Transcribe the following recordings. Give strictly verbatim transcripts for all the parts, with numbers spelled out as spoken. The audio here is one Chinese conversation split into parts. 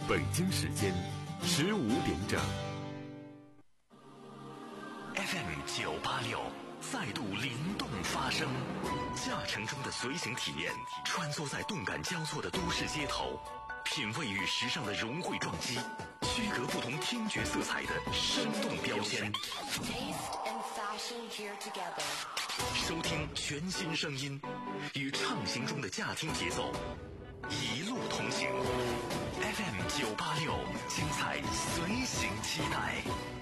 北京时间十五点整。 F M 九八六再度灵动发声，驾乘中的随行体验，穿梭在动感交错的都市街头，品味与时尚的融汇撞击，区隔不同听觉色彩的生动标签。收听全新声音，与畅行中的驾听节奏，一路同行。F M 九八六，精彩随行期待。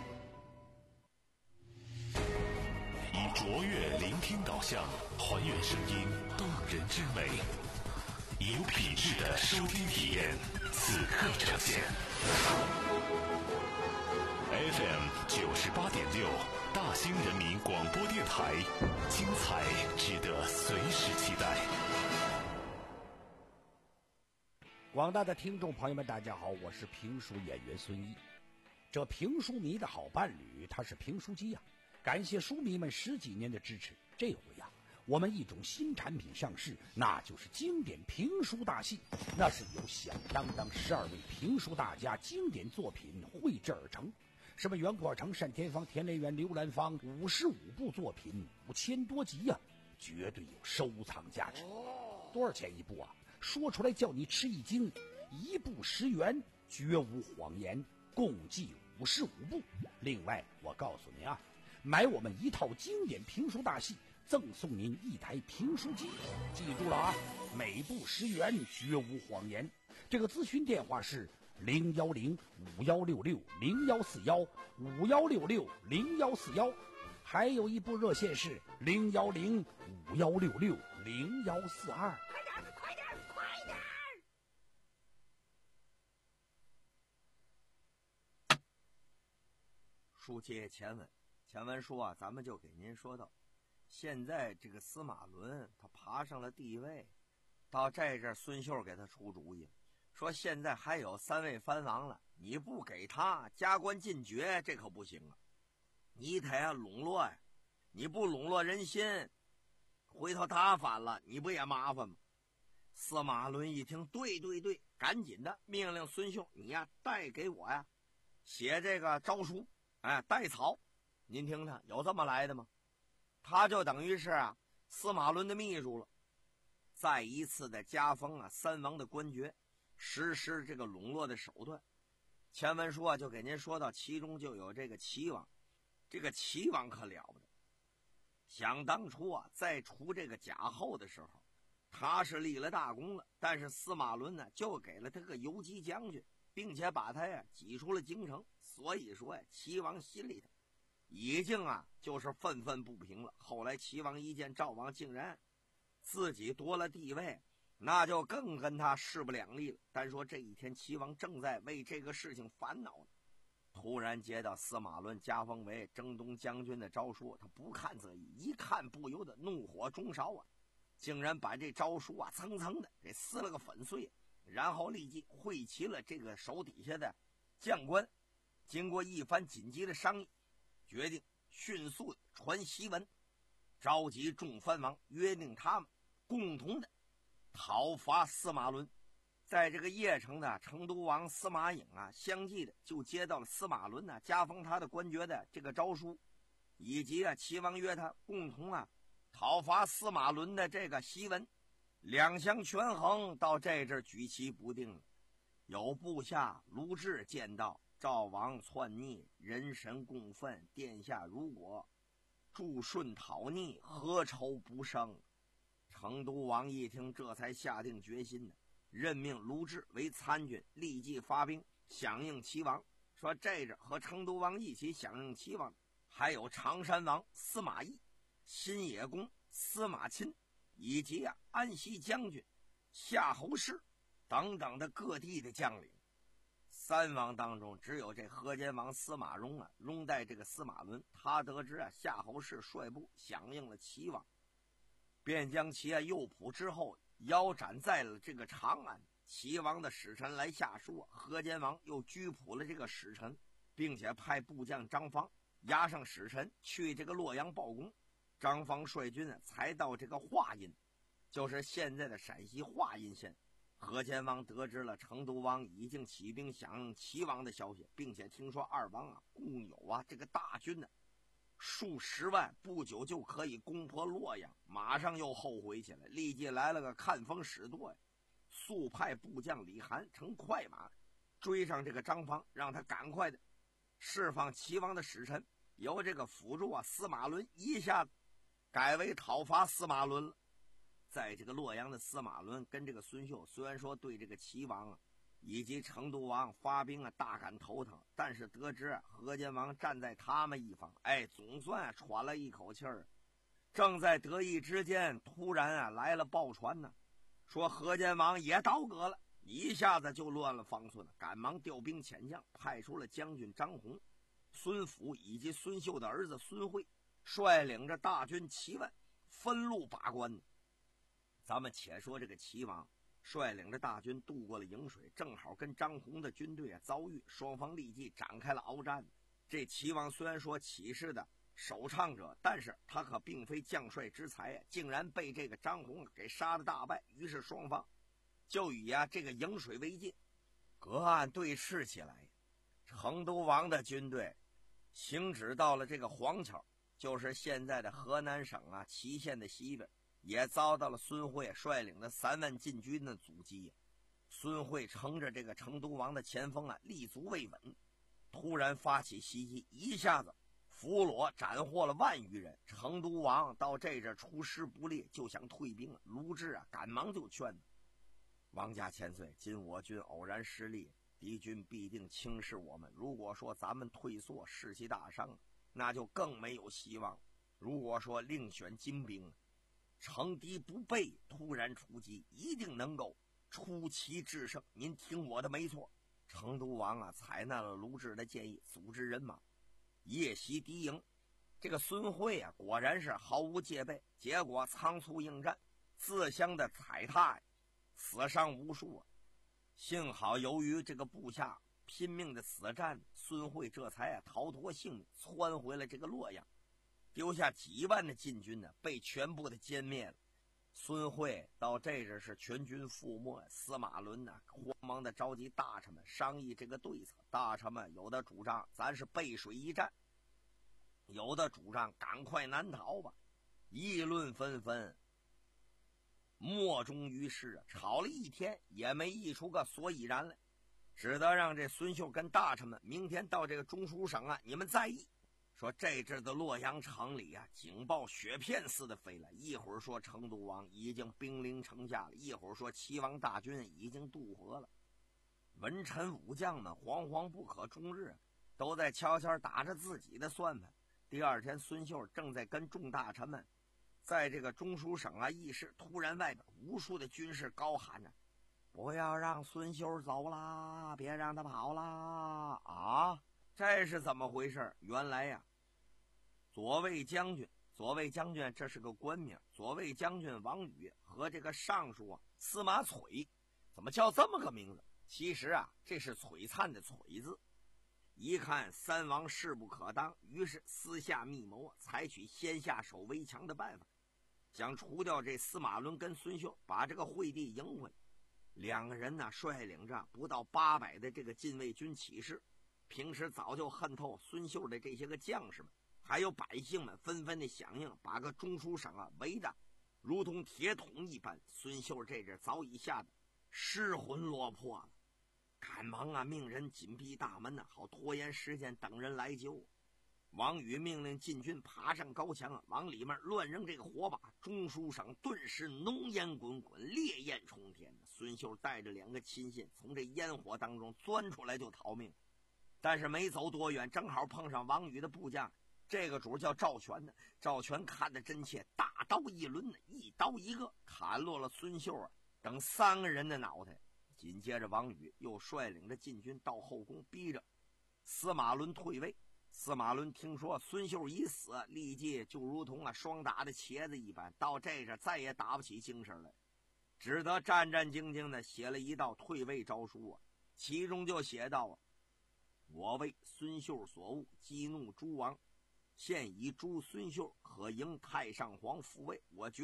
以卓越聆听导向，还原声音动人之美，以有品质的收听体验，此刻呈现。F M 九十八点六，大兴人民广播电台，精彩值得随时期待。 广大的听众朋友们，大家好，我是评书演员孙一。这评书迷的好伴侣，他是评书机呀、啊。感谢书迷们十几年的支持，这回呀、啊，我们一种新产品上市，那就是经典评书大戏。那是由响当当十二位评书大家经典作品绘制而成。什么袁阔成、单田芳、田连元、刘兰芳，五十五部作品，五千多集呀、啊，绝对有收藏价值。多少钱一部啊？说出来叫你吃一惊，一部十元，绝无谎言，共计五十五部。另外，我告诉您啊，买我们一套经典评书大戏，赠送您一台评书机。记住了啊，每部十元，绝无谎言。这个咨询电话是零幺零五幺六六零幺四幺五幺六六零幺四幺，还有一部热线是零幺零五幺六六零幺四二。快点，快点，快点！ 书接前文，前文书啊，咱们就给您说到，现在这个司马伦他爬上了帝位，到这阵孙秀给他出主意，说现在还有三位藩王了，你不给他加官进爵，这可不行啊！你得啊笼络呀，你不笼络人心，回头他反了，你不也麻烦吗？司马伦一听，对对对，赶紧的命令孙秀，你呀带给我呀写这个诏书，哎，带草。您听听，有这么来的吗？他就等于是啊司马伦的秘书了。再一次的加封啊三王的官爵，实施这个笼络的手段。前文说啊就给您说到，其中就有这个齐王。这个齐王可了不得，想当初啊在除这个贾后的时候，他是立了大功了，但是司马伦呢就给了他个游击将军，并且把他呀挤出了京城。所以说呀，齐王心里头已经啊就是愤愤不平了。后来齐王一见赵王竟然自己夺了帝位，那就更跟他势不两立了。单说这一天，齐王正在为这个事情烦恼呢，突然接到司马伦加封为征东将军的诏书，他不看则已，一看不由得怒火中烧啊，竟然把这诏书啊蹭蹭的给撕了个粉碎，然后立即汇齐了这个手底下的将官，经过一番紧急的商议，决定迅速传檄文，召集众藩王，约定他们共同的讨伐司马伦。在这个邺城的成都王司马颖啊，相继的就接到了司马伦呢加封他的官爵的这个诏书，以及啊齐王约他共同啊讨伐司马伦的这个檄文。两相权衡，到这阵举棋不定了。有部下卢志见到赵王篡逆，人神共愤，殿下如果助顺讨逆，何愁不生？成都王一听，这才下定决心呢，任命卢志为参军，立即发兵响应齐王。说这阵和成都王一起响应齐王还有常山王司马懿、新野公司马钦，以及啊安西将军夏侯氏等等的各地的将领。三王当中，只有这河间王司马荣啊拥戴这个司马伦，他得知啊夏侯氏率部响应了齐王，便将其啊诱捕之后腰斩在了这个长安。齐王的使臣来下书啊，河间王又拘捕了这个使臣，并且派部将张方押上使臣去这个洛阳报功。张方率军啊才到这个华阴，就是现在的陕西华阴县， 河间王得知了成都王已经起兵响应齐王的消息，并且听说二王啊共有啊这个大军呢数十万，不久就可以攻破洛阳，马上又后悔起来，立即来了个看风使舵呀，速派部将李涵乘快马追上这个张方，让他赶快的释放齐王的使臣，由这个辅助啊司马伦一下子改为讨伐司马伦了。在这个洛阳的司马伦跟这个孙秀虽然说对这个齐王啊以及成都王发兵啊大感头疼，但是得知啊河间王站在他们一方，哎，总算啊喘了一口气儿。正在得意之间，突然啊来了报传呢，说河间王也倒戈了，一下子就乱了方寸了，赶忙调兵遣将，派出了将军张宏、孙福以及孙秀的儿子孙惠，率领着大军七万，分路把关呢。咱们且说这个齐王率领着大军渡过了颍水，正好跟张宏的军队啊遭遇，双方立即展开了鏖战。这齐王虽然说起事的首倡者，但是他可并非将帅之才啊，竟然被这个张宏给杀得大败。于是双方就以啊这个颍水为界，隔岸对峙起来。成都王的军队行止到了这个黄桥，就是现在的河南省啊淇县的西边，也遭到了孙惠率领的三万禁军的阻击。孙惠乘着这个成都王的前锋啊，立足未稳，突然发起袭击，一下子俘虏斩获了万余人。成都王到这阵出师不利，就想退兵了。卢志啊，赶忙就劝他：王家千岁，今我军偶然失利，敌军必定轻视我们。如果说咱们退缩，士气大伤，那就更没有希望。如果说另选精兵，乘敌不备，突然出击，一定能够出奇制胜。您听我的没错。成都王啊，采纳了卢志的建议，组织人马夜袭敌营。这个孙惠啊，果然是毫无戒备，结果仓促应战，自相的踩踏，死伤无数啊。幸好由于这个部下拼命的死战，孙惠这才啊逃脱性命，窜回了这个洛阳。丢下几万的禁军呢，被全部的歼灭了。孙惠到这阵是全军覆没，司马伦呢慌忙的召集大臣们商议这个对策。大臣们有的主张咱是背水一战，有的主张赶快南逃吧，议论纷纷。莫衷于事啊，吵了一天也没议出个所以然来，只得让这孙秀跟大臣们明天到这个中书省啊，你们再议。说这阵的洛阳城里啊，警报雪片似的飞来，一会儿说成都王已经兵临城下了，一会儿说齐王大军已经渡河了。文臣武将们惶惶不可终日，都在悄悄打着自己的算盘。第二天，孙秀正在跟众大臣们在这个中书省啊议事，突然外边无数的军士高喊着：不要让孙秀走啦，别让他跑啦！啊，这是怎么回事？原来呀，左卫将军，左卫将军这是个官名，左卫将军王宇和这个尚书啊司马璀，怎么叫这么个名字？其实啊，这是璀璨的璀字。一看三王势不可当，于是私下密谋啊，采取先下手为强的办法，想除掉这司马伦跟孙秀，把这个惠帝迎回来。两个人呢，率领着不到八百的这个禁卫军起事。平时早就恨透孙秀的这些个将士们，还有百姓们纷纷的响应，把个中书省啊围得如同铁桶一般。孙秀这阵早已吓得失魂落魄了，赶忙啊命人紧闭大门呢、啊，好拖延时间等人来救。王宇命令禁军爬上高墙啊，往里面乱扔这个火把，中书省顿时浓烟滚滚，烈焰冲天。孙秀带着两个亲信从这烟火当中钻出来就逃命，但是没走多远，正好碰上王宇的部将，这个主叫赵全呢。赵全看得真切，大刀一抡，一刀一个，砍落了孙秀啊等三个人的脑袋。紧接着，王宇又率领着禁军到后宫，逼着司马伦退位。司马伦听说孙秀已死，立即就如同啊霜打的茄子一般，到这阵再也打不起精神来，只得战战兢兢的写了一道退位诏书啊，其中就写道啊：我为孙秀所误，激怒诸王，现以诛孙秀，可迎太上皇复位。我决定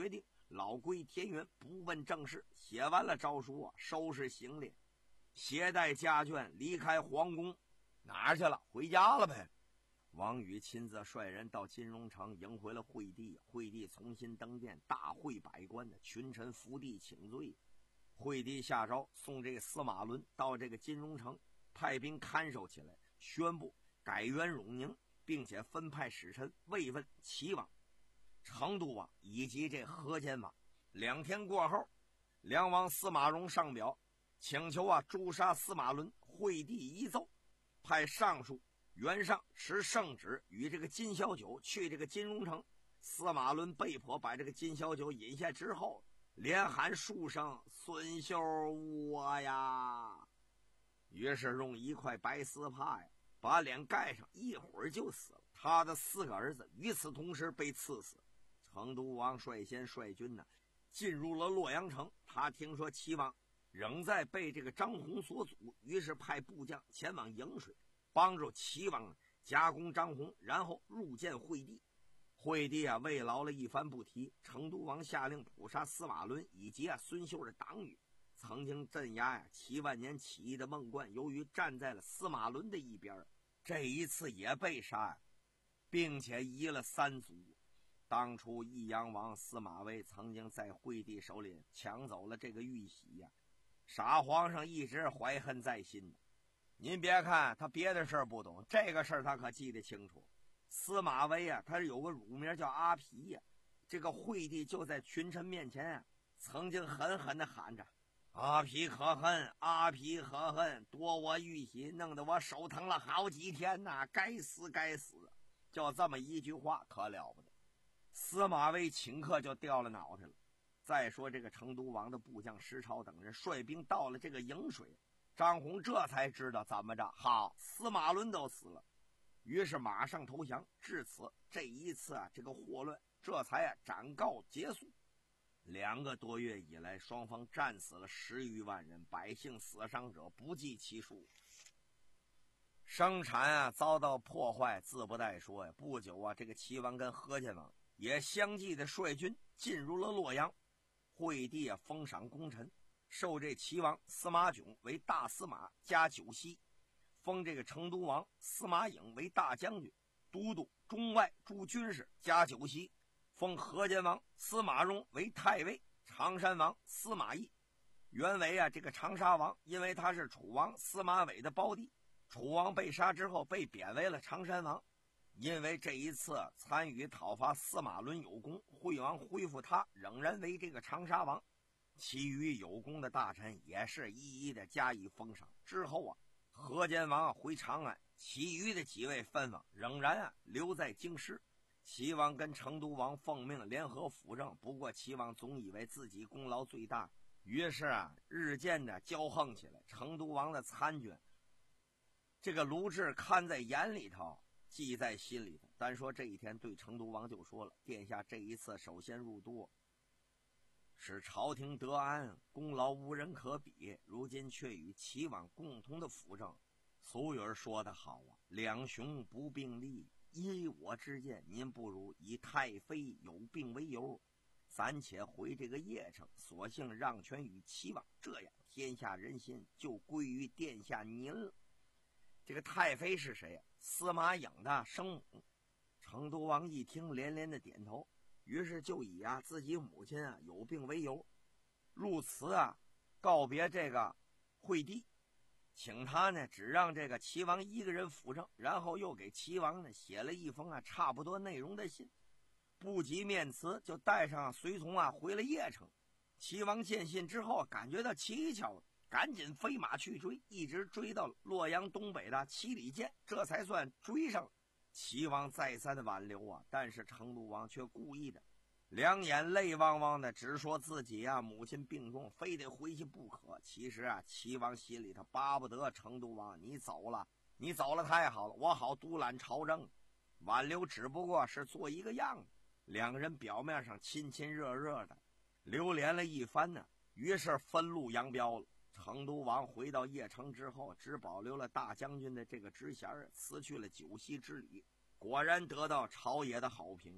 老归田园，不问政事。写完了诏书啊，收拾行李，携带家眷离开皇宫。哪儿去了？回家了呗。王宇亲自率人到金融城迎回了惠帝，惠帝重新登殿，大会百官的群臣伏地请罪。惠帝下诏送这个司马伦到这个金融城，派兵看守起来，宣布改元永宁，并且分派使臣慰问齐王、成都王以及这河间王。两天过后，梁王司马荣上表请求啊诛杀司马伦。惠帝一奏，派尚书袁尚持圣旨与这个金小九去这个金融城。司马伦被迫把这个金小九引下之后，连喊数声孙秀我呀，于是用一块白丝帕呀把脸盖上，一会儿就死了。他的四个儿子与此同时被赐死。成都王率先率军呢进入了洛阳城，他听说齐王仍在被这个张宏所阻，于是派部将前往颍水，帮助齐王夹攻张宏，然后入见惠帝。惠帝啊慰劳了一番不提，成都王下令捕杀司马伦以及啊孙秀的党羽。曾经镇压呀七万年起义的孟冠，由于站在了司马伦的一边，这一次也被杀，并且移了三族。当初益阳王司马威曾经在惠帝手里抢走了这个玉玺呀，傻皇上一直怀恨在心的。您别看他别的事儿不懂，这个事儿他可记得清楚。司马威啊，他有个乳名叫阿皮呀，这个惠帝就在群臣面前啊，曾经狠狠地喊着：“阿皮可恨，阿皮可恨，夺我玉玺，弄得我手疼了好几天呐、啊！该死，该死！”就这么一句话，可了不得。司马威顷刻就掉了脑袋了。再说这个成都王的部将石超等人率兵到了这个颍水，张宏这才知道怎么着，好，司马伦都死了，于是马上投降。至此，这一次啊，这个祸乱这才啊暂告结束。两个多月以来，双方战死了十余万人，百姓死伤者不计其数。生产啊遭到破坏，自不待说呀。不久啊，这个齐王跟河间王也相继的率军进入了洛阳。惠帝啊封赏功臣，授这齐王司马囧为大司马加九锡，封这个成都王司马颖为大将军、都督中外诸军事加九锡，封河间王司马荣为太尉，常山王司马懿原为啊这个长沙王，因为他是楚王司马玮的胞弟，楚王被杀之后被贬为了长山王。因为这一次参与讨伐司马伦有功，惠王恢复他仍然为这个长沙王。其余有功的大臣也是一一的加以封赏。之后啊，河间王回长安，其余的几位藩王仍然啊留在京师。齐王跟成都王奉命联合辅政，不过齐王总以为自己功劳最大，于是啊日渐的骄横起来。成都王的参军这个卢志看在眼里头，记在心里头。单说这一天对成都王就说了：“殿下这一次首先入都，使朝廷得安，功劳无人可比，如今却与齐王共同的辅政。俗语说得好啊，两雄不并立。依我之见，您不如以太妃有病为由，暂且回这个邺城，索性让权于齐王，这样天下人心就归于殿下您了。”这个太妃是谁啊？司马颖的生母。成都王一听，连连的点头，于是就以啊自己母亲啊有病为由，入祠啊告别这个惠帝，请他呢只让这个齐王一个人辅政，然后又给齐王呢写了一封啊差不多内容的信，不及面辞，就带上随从啊回了邺城。齐王见信之后感觉到蹊跷了，赶紧飞马去追，一直追到洛阳东北的七里涧，这才算追上了。齐王再三的挽留啊，但是成都王却故意的两眼泪汪汪的，直说自己啊母亲病重，非得回去不可。其实啊，齐王心里他巴不得成都王你走了，你走了太好了，我好独揽朝政。挽留只不过是做一个样子。两个人表面上亲亲热热的流连了一番呢，于是分路扬镳了。成都王回到邺城之后，只保留了大将军的这个职衔，辞去了九锡之礼，果然得到朝野的好评啊。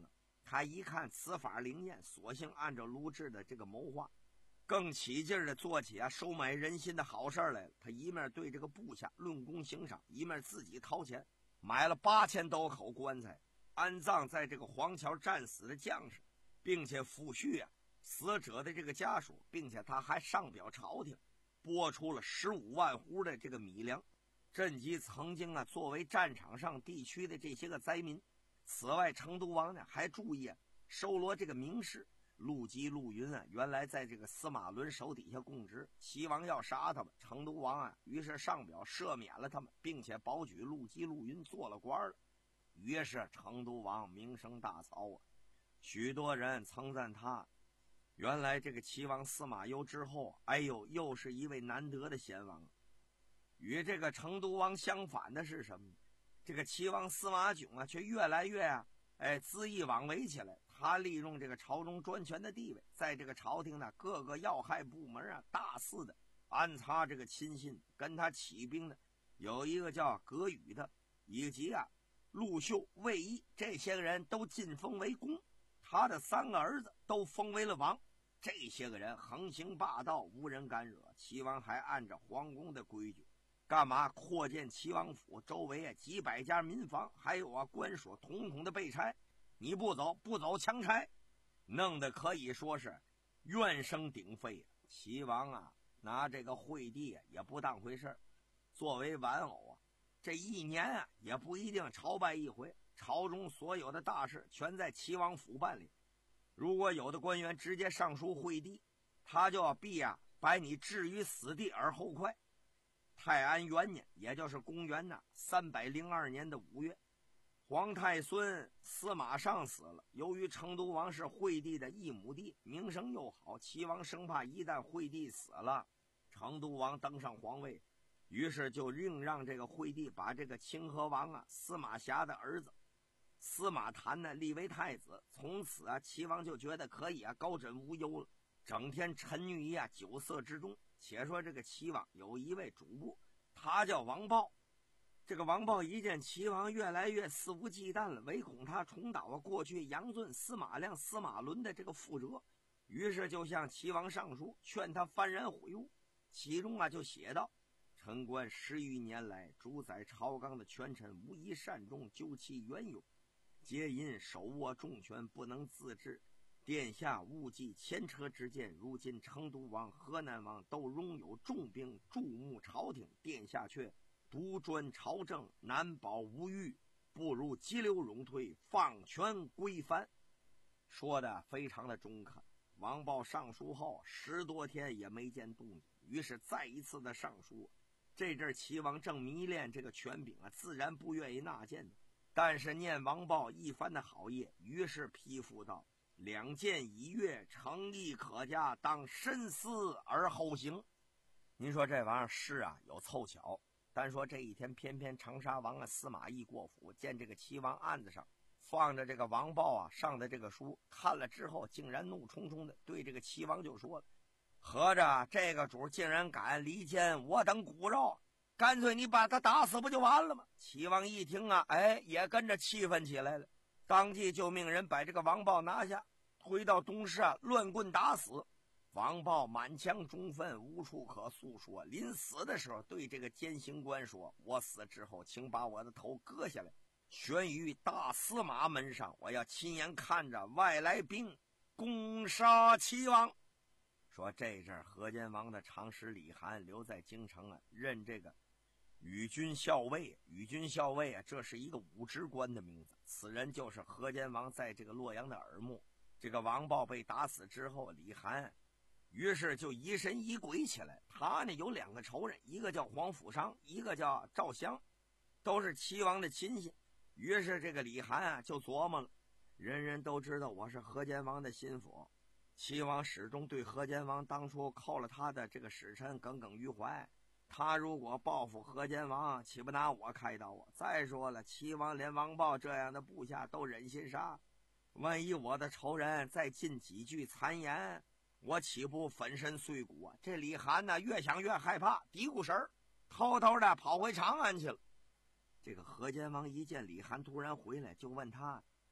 他一看此法灵验，索性按照卢骥的这个谋划，更起劲的做起啊收买人心的好事来了。他一面对这个部下论功行赏，一面自己掏钱买了八千多口棺材，安葬在这个黄桥战死的将士，并且抚恤啊死者的这个家属，并且他还上表朝廷，拨出了十五万斛的这个米粮，赈济曾经啊作为战场上地区的这些个灾民。此外，成都王呢还注意啊收罗这个名士陆基、陆云啊，原来在这个司马伦手底下供职，齐王要杀他们，成都王啊于是上表赦免了他们，并且保举陆基、陆云做了官了。于是成都王名声大噪啊，许多人称赞他，原来这个齐王司马攸之后，哎呦，又是一位难得的贤王。与这个成都王相反的是什么呢？这个齐王司马囧啊，却越来越啊，哎，恣意妄为起来。他利用这个朝中专权的地位，在这个朝廷呢各个要害部门啊，大肆的安插这个亲信。跟他起兵的有一个叫葛宇的，以及啊陆秀、魏毅，这些个人都晋封为公，他的三个儿子都封为了王。这些个人横行霸道，无人敢惹。齐王还按照皇宫的规矩，干嘛扩建齐王府，周围啊几百家民房，还有啊官所，统统的被拆。你不走，不走强拆，弄得可以说是怨声鼎沸。齐王啊拿这个惠帝也不当回事，作为玩偶啊，这一年啊也不一定朝拜一回，朝中所有的大事全在齐王府办理。如果有的官员直接上书惠帝，他就要必啊把你置于死地而后快。泰安元年，也就是公元呐三百零二年的五月，皇太孙司马尚死了。由于成都王是惠帝的一亩地，名声又好，齐王生怕一旦惠帝死了，成都王登上皇位，于是就另让这个惠帝把这个清河王啊司马峡的儿子司马谈呢立为太子。从此啊齐王就觉得可以啊高枕无忧了，整天沉溺于啊酒色之中。且说这个齐王有一位主簿，他叫王豹。这个王豹一见齐王越来越肆无忌惮了，唯恐他重蹈啊过去杨尊、司马亮、司马伦的这个覆辙，于是就向齐王上书，劝他幡然悔悟。其中啊就写道：臣观十余年来，主宰朝纲的权臣无一善终，究其缘由，皆因手握重权，不能自治。殿下误记前车之鉴，如今成都王、河南王都拥有重兵注目朝廷，殿下却独专朝政，难保无虞，不如急流勇退，放权归藩。说的非常的中肯。王豹上书后十多天也没见动静，于是再一次的上书。这阵齐王正迷恋这个权柄啊，自然不愿意纳谏的，但是念王豹一番的好业，于是批复道：两谏已阅，诚意可嘉，当深思而后行。您说这玩意儿是啊有凑巧，单说这一天偏偏长沙王啊司马懿过府，见这个齐王案子上放着这个王豹啊上的这个书，看了之后竟然怒冲冲的对这个齐王就说了：合着这个主竟然敢离间我等骨肉，干脆你把他打死不就完了吗？齐王一听啊，哎，也跟着气愤起来了，当即就命人把这个王豹拿下，推到东市啊乱棍打死。王豹满腔忠愤，无处可诉说，临死的时候对这个监刑官说：我死之后请把我的头割下来，悬于大司马门上，我要亲眼看着外来兵攻杀齐王。说这阵河间王的长史李涵留在京城啊，任这个宇军校尉。宇军校尉啊，这是一个武职官的名字，此人就是河间王在这个洛阳的耳目。这个王豹被打死之后，李涵于是就疑神疑鬼起来。他呢有两个仇人，一个叫黄甫商，一个叫赵襄，都是齐王的亲信。于是这个李涵啊就琢磨了，人人都知道我是河间王的心腹，齐王始终对河间王当初扣了他的这个使臣耿耿于怀，他如果报复河间王，岂不拿我开刀啊？再说了，齐王连王豹这样的部下都忍心杀，万一我的仇人再进几句谗言，我岂不粉身碎骨啊？这李涵呢越想越害怕，嘀咕神儿，偷偷的跑回长安去了。这个河间王一见李涵突然回来，就问他：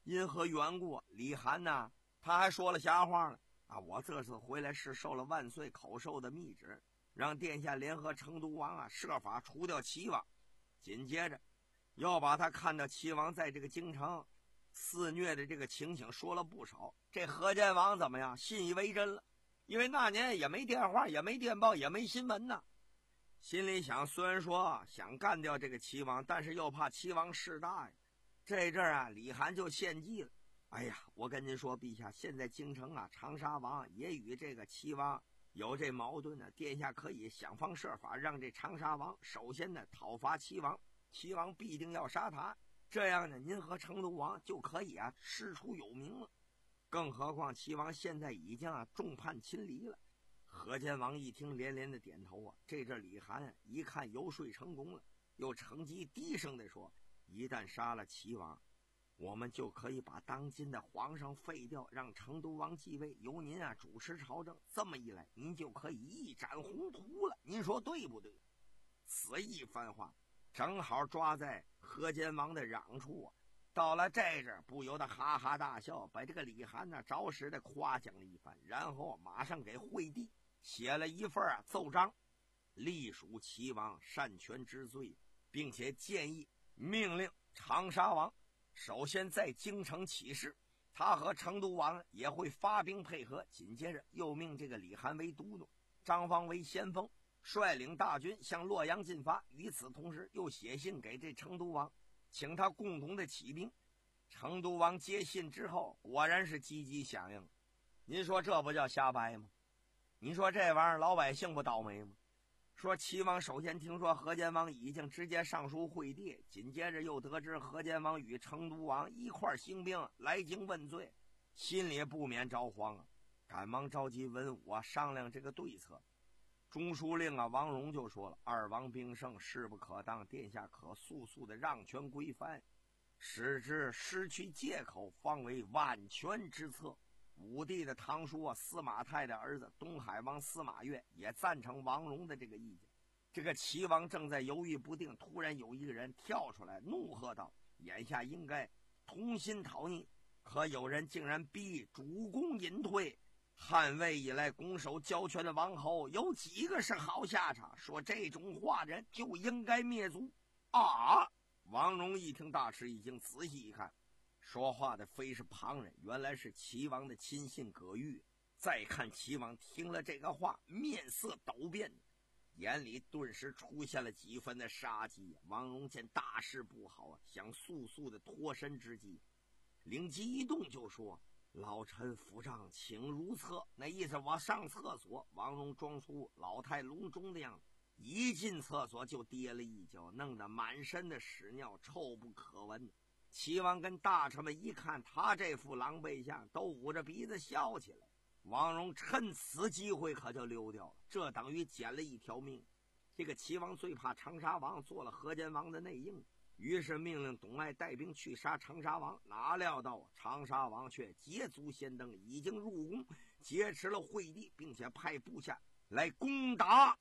因何缘故？李涵呢，他还说了瞎话了啊！我这次回来是受了万岁口授的密旨，让殿下联合成都王啊，设法除掉齐王。紧接着，又把他看到齐王在这个京城肆虐的这个情形说了不少。这河间王怎么样？信以为真了，因为那年也没电话，也没电报，也没新闻呢。心里想，虽然说想干掉这个齐王，但是又怕齐王势大呀。这阵儿啊，李涵就献计了。哎呀，我跟您说，陛下，现在京城啊，长沙王也与这个齐王有这矛盾呢。殿下可以想方设法让这长沙王首先呢讨伐齐王，齐王必定要杀他，这样呢，您和成都王就可以啊师出有名了。更何况齐王现在已经啊众叛亲离了。河间王一听，连连的点头啊。这阵李涵、啊、一看游说成功了，又乘机低声的说：“一旦杀了齐王，我们就可以把当今的皇上废掉，让成都王继位，由您啊主持朝政。这么一来，您就可以一展宏图了。您说对不对？”此一番话正好抓在河间王的嚷处啊。到了这阵，不由得哈哈大笑，把这个李涵呢着实的夸奖了一番，然后马上给惠帝写了一份啊奏章，隶属齐王擅权之罪，并且建议命令长沙王首先在京城起事，他和成都王也会发兵配合。紧接着又命这个李涵为都督，张方为先锋，率领大军向洛阳进发。与此同时，又写信给这成都王，请他共同的起兵。成都王接信之后，果然是积极响应。您说这不叫瞎掰吗？您说这玩意儿老百姓不倒霉吗？说齐王首先听说河间王已经直接上书惠帝，紧接着又得知河间王与成都王一块兴兵来京问罪，心里不免着慌啊，赶忙召集文武啊商量这个对策。中书令啊王荣就说了：“二王兵胜，势不可当，殿下可速速的让权归藩，使之失去借口，方为万全之策。”武帝的堂叔啊司马泰的儿子东海王司马越也赞成王荣的这个意见。这个齐王正在犹豫不定，突然有一个人跳出来怒喝道：“眼下应该同心讨逆，可有人竟然逼主公隐退。汉魏以来拱手交权的王侯有几个是好下场？说这种话人就应该灭族啊！”王荣一听大吃一惊，仔细一看，说话的非是旁人，原来是齐王的亲信葛玉。再看齐王听了这个话，面色陡变，眼里顿时出现了几分的杀机。王荣见大事不好啊，想速速的脱身之际，灵机一动就说：“老臣府帐请如厕。”那意思我上厕所。王荣装出老态龙钟的样子，一进厕所就跌了一跤，弄得满身的屎尿，臭不可闻。齐王跟大臣们一看他这副狼狈相，都捂着鼻子笑起来。王荣趁此机会可就溜掉了，这等于捡了一条命。这个齐王最怕长沙王做了河间王的内应，于是命令董爱带兵去杀长沙王。哪料到长沙王却捷足先登，已经入宫劫持了惠帝，并且派部下来攻打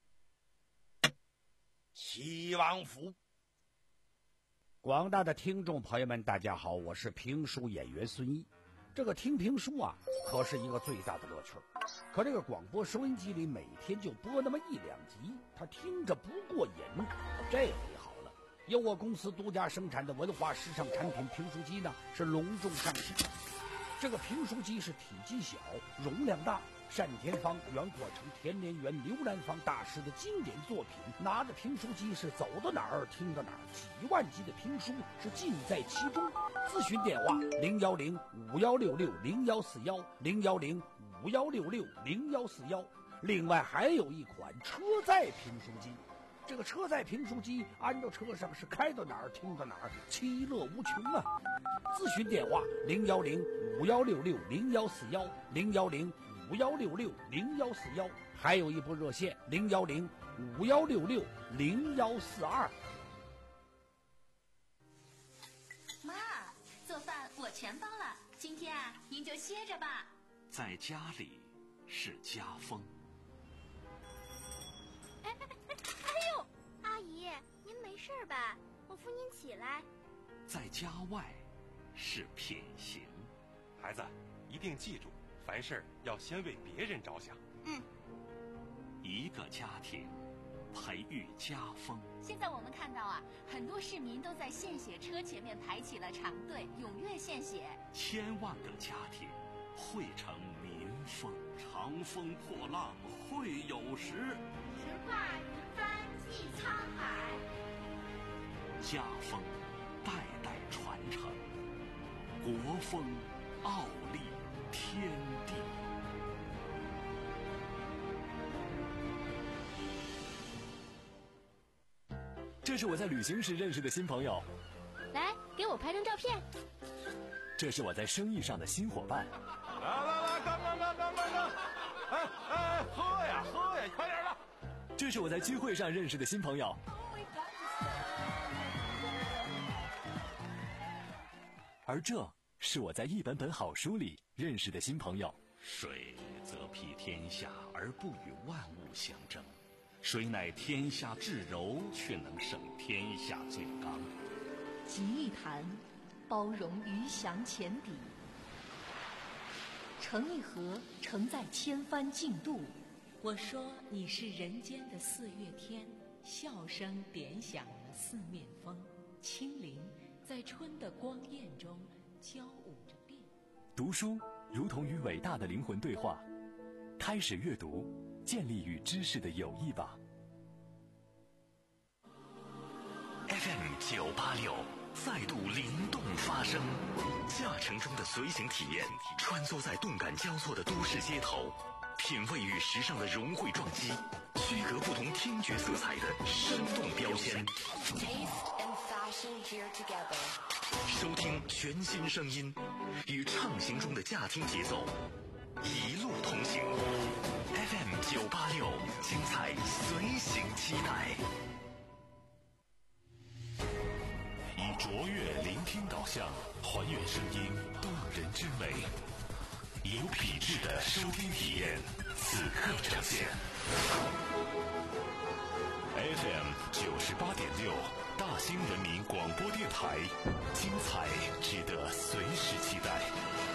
齐王府。 广大的听众朋友们，大家好，我是评书演员孙一。这个听评书啊，可是一个最大的乐趣。可这个广播收音机里每天就播那么一两集，他听着不过瘾。这回好了，由我公司独家生产的文化时尚产品评书机呢，是隆重上市。这个评书机是体积小，容量大，单田芳、袁阔成、田连元、刘兰芳大师的经典作品。拿着评书机是走到哪儿听到哪儿，几万集的评书是尽在其中。咨询电话零幺零五幺六六零幺四幺零幺零五幺六六零幺四幺。另外还有一款车载评书机，这个车载评书机安到车上是开到哪儿听到哪儿，其乐无穷啊！咨询电话零幺零五幺六六零幺四幺零幺零五幺六六零幺四幺，还有一部热线零幺零五幺六六零幺四二。 妈，做饭我全包了，今天啊，您就歇着吧。 在家里是家风。 哎哎哎哎呦，阿姨，您没事吧？我扶您起来。 在家外是品行。 孩子，一定记住，凡事要先为别人着想。 嗯。 一个家庭培育家风。 现在我们看到啊，很多市民都在献血车前面排起了长队，踊跃献血。 千万个家庭汇成民风。长风破浪会有时， 直挂云帆济沧海。 家风代代传承，国风傲立天地。 这是我在旅行时认识的新朋友。 来，给我拍张照片。 这是我在生意上的新伙伴。 来来来，干干干干干干！哎哎，喝呀喝呀，快点的！ 这是我在聚会上认识的新朋友。而这是我在一本本好书里认识的新朋友。 水则披天下而不与万物相争，谁乃天下至柔，却能胜天下最刚。 集一谈，包容鱼翔浅底；成一河，承载千帆竞渡。我说你是人间的四月天，笑声点响了四面风，清灵在春的光艳中交舞着变。 读书如同与伟大的灵魂对话，开始阅读，建立与知识的友谊吧。 F M 九八六再度灵动发声，驾乘中的随行体验，穿梭在动感交错的都市街头，品味与时尚的融汇撞击，区隔不同听觉色彩的生动标签。收听全新声音，与畅行中的驾听节奏，一路同行。F M 九八六，精彩随行期待。以卓越聆听导向，还原声音动人之美，有品质的收听体验，此刻呈现。F M 九十八点六，大兴人民广播电台，精彩值得随时期待。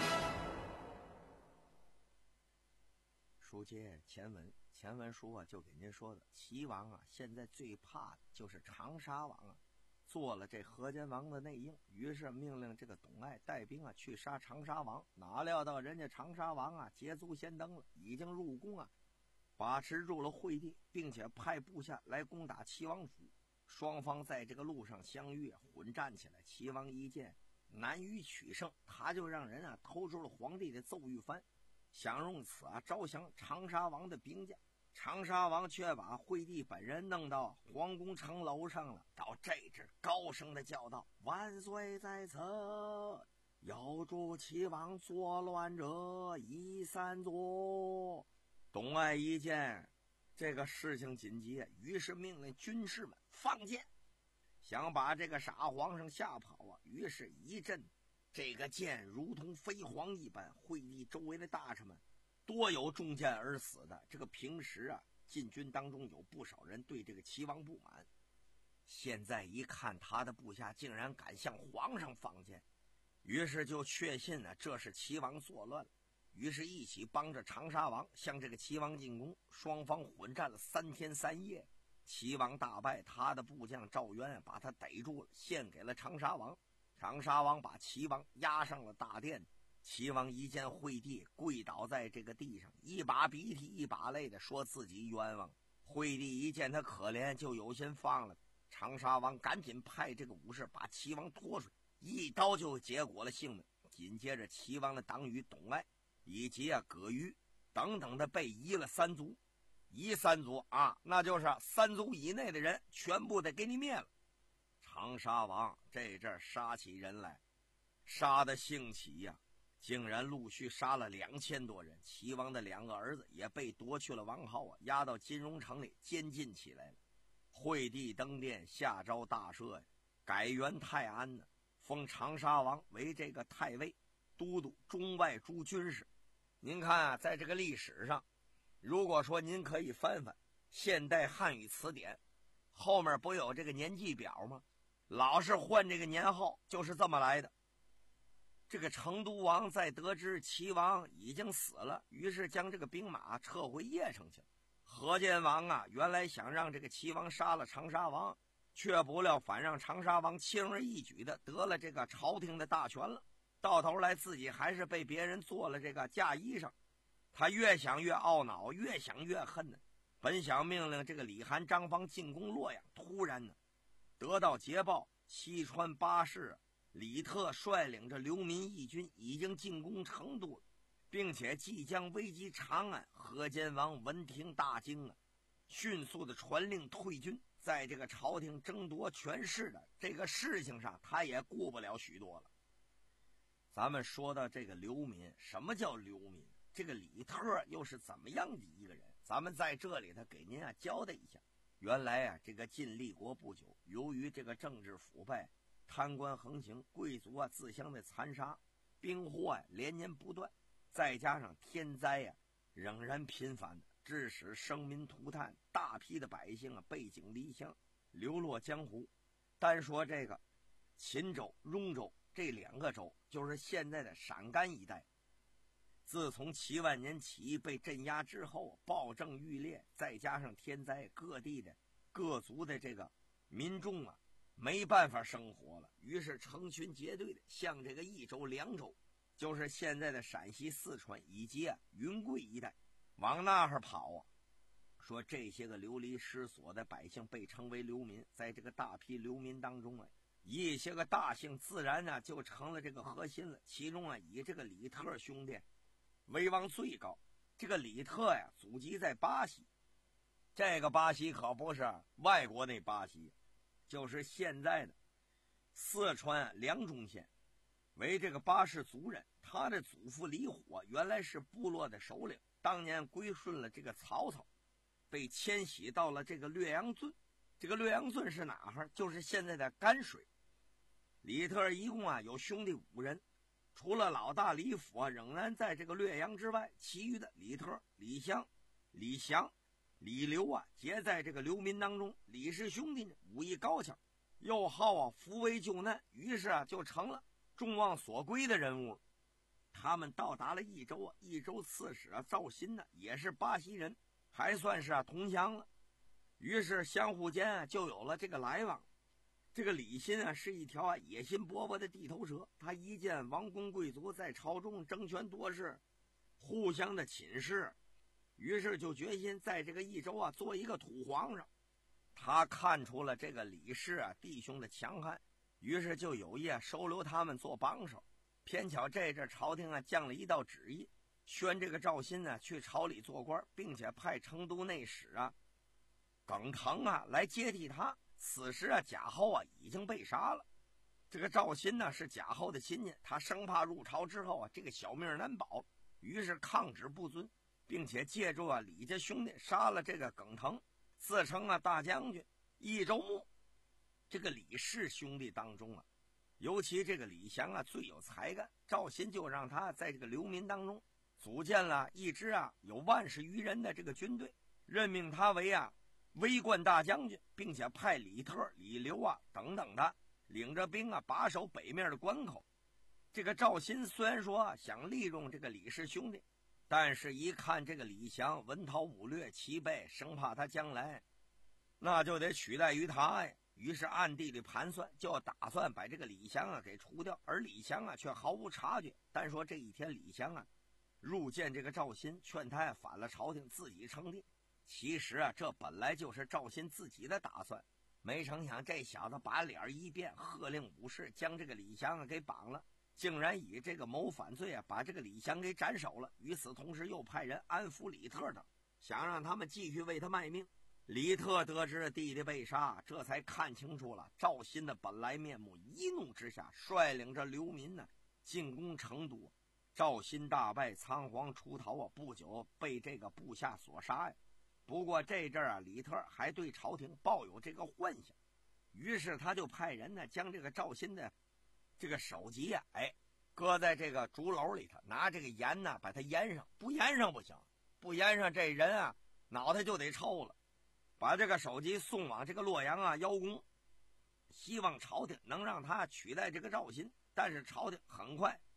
书接前文，前文书啊就给您说的，齐王啊现在最怕的就是长沙王啊做了这河间王的内应，于是命令这个董爱带兵啊去杀长沙王。哪料到人家长沙王啊捷足先登了，已经入宫啊，把持住了会地，并且派部下来攻打齐王府。双方在这个路上相遇，混战起来。齐王一见难于取胜，他就让人啊偷出了皇帝的奏谕幡，想用此啊招降长沙王的兵将。长沙王却把惠帝本人弄到皇宫城楼上了，到这阵高声的叫道：“万岁在此，有助齐王作乱者已散左。”董爱一见这个事情紧急，于是命令军士们放箭，想把这个傻皇上吓跑啊。于是一阵这个箭如同飞蝗一般，惠帝周围的大臣们多有中箭而死的。这个平时啊禁军当中有不少人对这个齐王不满，现在一看他的部下竟然敢向皇上放箭，于是就确信啊这是齐王作乱了，于是一起帮着长沙王向这个齐王进攻。双方混战了三天三夜，齐王大败，他的部将赵渊把他逮住了，献给了长沙王。长沙王把齐王押上了大殿。齐王一见惠帝跪倒在这个地上，一把鼻涕一把泪的说自己冤枉。惠帝一见他可怜，就有心放了。长沙王赶紧派这个武士把齐王拖出来，一刀就结果了性命。紧接着齐王的党羽董爱以及啊葛瑜等等的被移了三族，移三族啊，那就是三族以内的人全部得给你灭了。长沙王这阵杀起人来，杀的兴起呀、啊，竟然陆续杀了两千多人。齐王的两个儿子也被夺去了王号啊，押到金融城里监禁起来了。惠帝登殿下诏大赦呀，改元泰安呢，封长沙王为这个太尉，都督中外诸军事。您看啊，在这个历史上，如果说您可以翻翻现代汉语词典，后面不有这个年纪表吗？老是换这个年号，就是这么来的。 这个成都王在得知齐王已经死了，于是将这个兵马撤回邺城去了。河间王啊，原来想让这个齐王杀了长沙王，却不料反让长沙王轻而易举的得了这个朝廷的大权了，到头来自己还是被别人做了这个嫁衣裳。他越想越懊恼，越想越恨呢。本想命令这个李涵、张方进攻洛阳，突然呢得到捷报，西川八世李特率领着流民义军已经进攻成都了，并且即将危及长安。河间王闻听大惊啊，迅速的传令退军。在这个朝廷争夺权势的这个事情上，他也顾不了许多了。咱们说到这个流民，什么叫流民？这个李特又是怎么样的一个人？咱们在这里头给您啊交代一下。原来啊，这个晋立国不久，由于这个政治腐败、贪官横行，贵族啊自相的残杀，兵祸啊连年不断，再加上天灾啊仍然频繁的，致使生民涂炭，大批的百姓啊背井离乡，流落江湖。单说这个秦州、雍州这两个州，就是现在的陕甘一带，自从齐万年起义被镇压之后，暴政愈烈，再加上天灾，各地的各族的这个民众啊没办法生活了，于是成群结队的向这个益州、凉州，就是现在的陕西、四川以及啊云贵一带往那儿跑啊。说这些个流离失所的百姓被称为流民，在这个大批流民当中啊，一些个大姓自然呢就成了这个核心了。其中啊，以这个李特兄弟威望最高。这个李特呀，祖籍在巴西，这个巴西可不是外国那巴西，就是现在的四川凉中县，为这个巴氏族人。他的祖父李火原来是部落的首领，当年归顺了这个曹操，被迁徙到了这个略阳郡。这个略阳郡是哪儿？就是现在的甘水。李特一共啊有兄弟五人，除了老大李辅啊仍然在这个略阳之外，其余的李特、李湘、李祥、李刘啊皆在这个流民当中。李氏兄弟呢武艺高强，又好啊扶危救难，于是啊就成了众望所归的人物。他们到达了益州啊，益州刺史啊赵鑫呢也是巴西人，还算是啊同乡了，于是相互间啊就有了这个来往。这个李欣啊是一条啊野心勃勃的地头蛇，他一见王公贵族在朝中争权夺势，互相的侵蚀，于是就决心在这个益州啊做一个土皇上。他看出了这个李氏啊弟兄的强悍，于是就有意啊收留他们做帮手。偏巧这阵朝廷啊降了一道旨意，宣这个赵鑫呢去朝里做官，并且派成都内史啊耿腾啊来接替他。此时啊贾后啊已经被杀了。这个赵鑫呢是贾后的亲戚，他生怕入朝之后啊这个小命难保，于是抗旨不遵，并且借助啊李家兄弟杀了这个耿腾，自称啊大将军。益州牧这个李氏兄弟当中啊，尤其这个李祥啊最有才干，赵鑫就让他在这个流民当中组建了一支啊有万十余人的这个军队，任命他为啊威冠大将军，并且派李特、李刘啊等等的领着兵啊把守北面的关口。这个赵鑫虽然说、啊、想利用这个李氏兄弟，但是一看这个李祥文韬武略齐备，生怕他将来那就得取代于他呀。于是暗地里盘算，就要打算把这个李祥啊给除掉，而李祥啊却毫无察觉。单说这一天李祥啊入见这个赵鑫，劝他啊反了朝廷，自己称帝。其实啊这本来就是赵鑫自己的打算，没成想这小子把脸一变，喝令武士将这个李祥啊给绑了，竟然以这个谋反罪啊把这个李祥给斩首了。与此同时又派人安抚李特等，想让他们继续为他卖命。李特得知弟弟被杀，这才看清楚了赵鑫的本来面目，一怒之下率领着流民呢进攻成都。赵鑫大败，仓皇出逃啊，不久被这个部下所杀呀。不过这阵啊李特还对朝廷抱有这个幻想，于是他就派人呢将这个赵鑫的这个首级啊哎搁在这个竹篓里头，拿这个盐呢把它腌上，不腌上不行，不腌上这人啊脑袋就得臭了。把这个首级送往这个洛阳啊邀功，希望朝廷能让他取代这个赵鑫。但是朝廷很快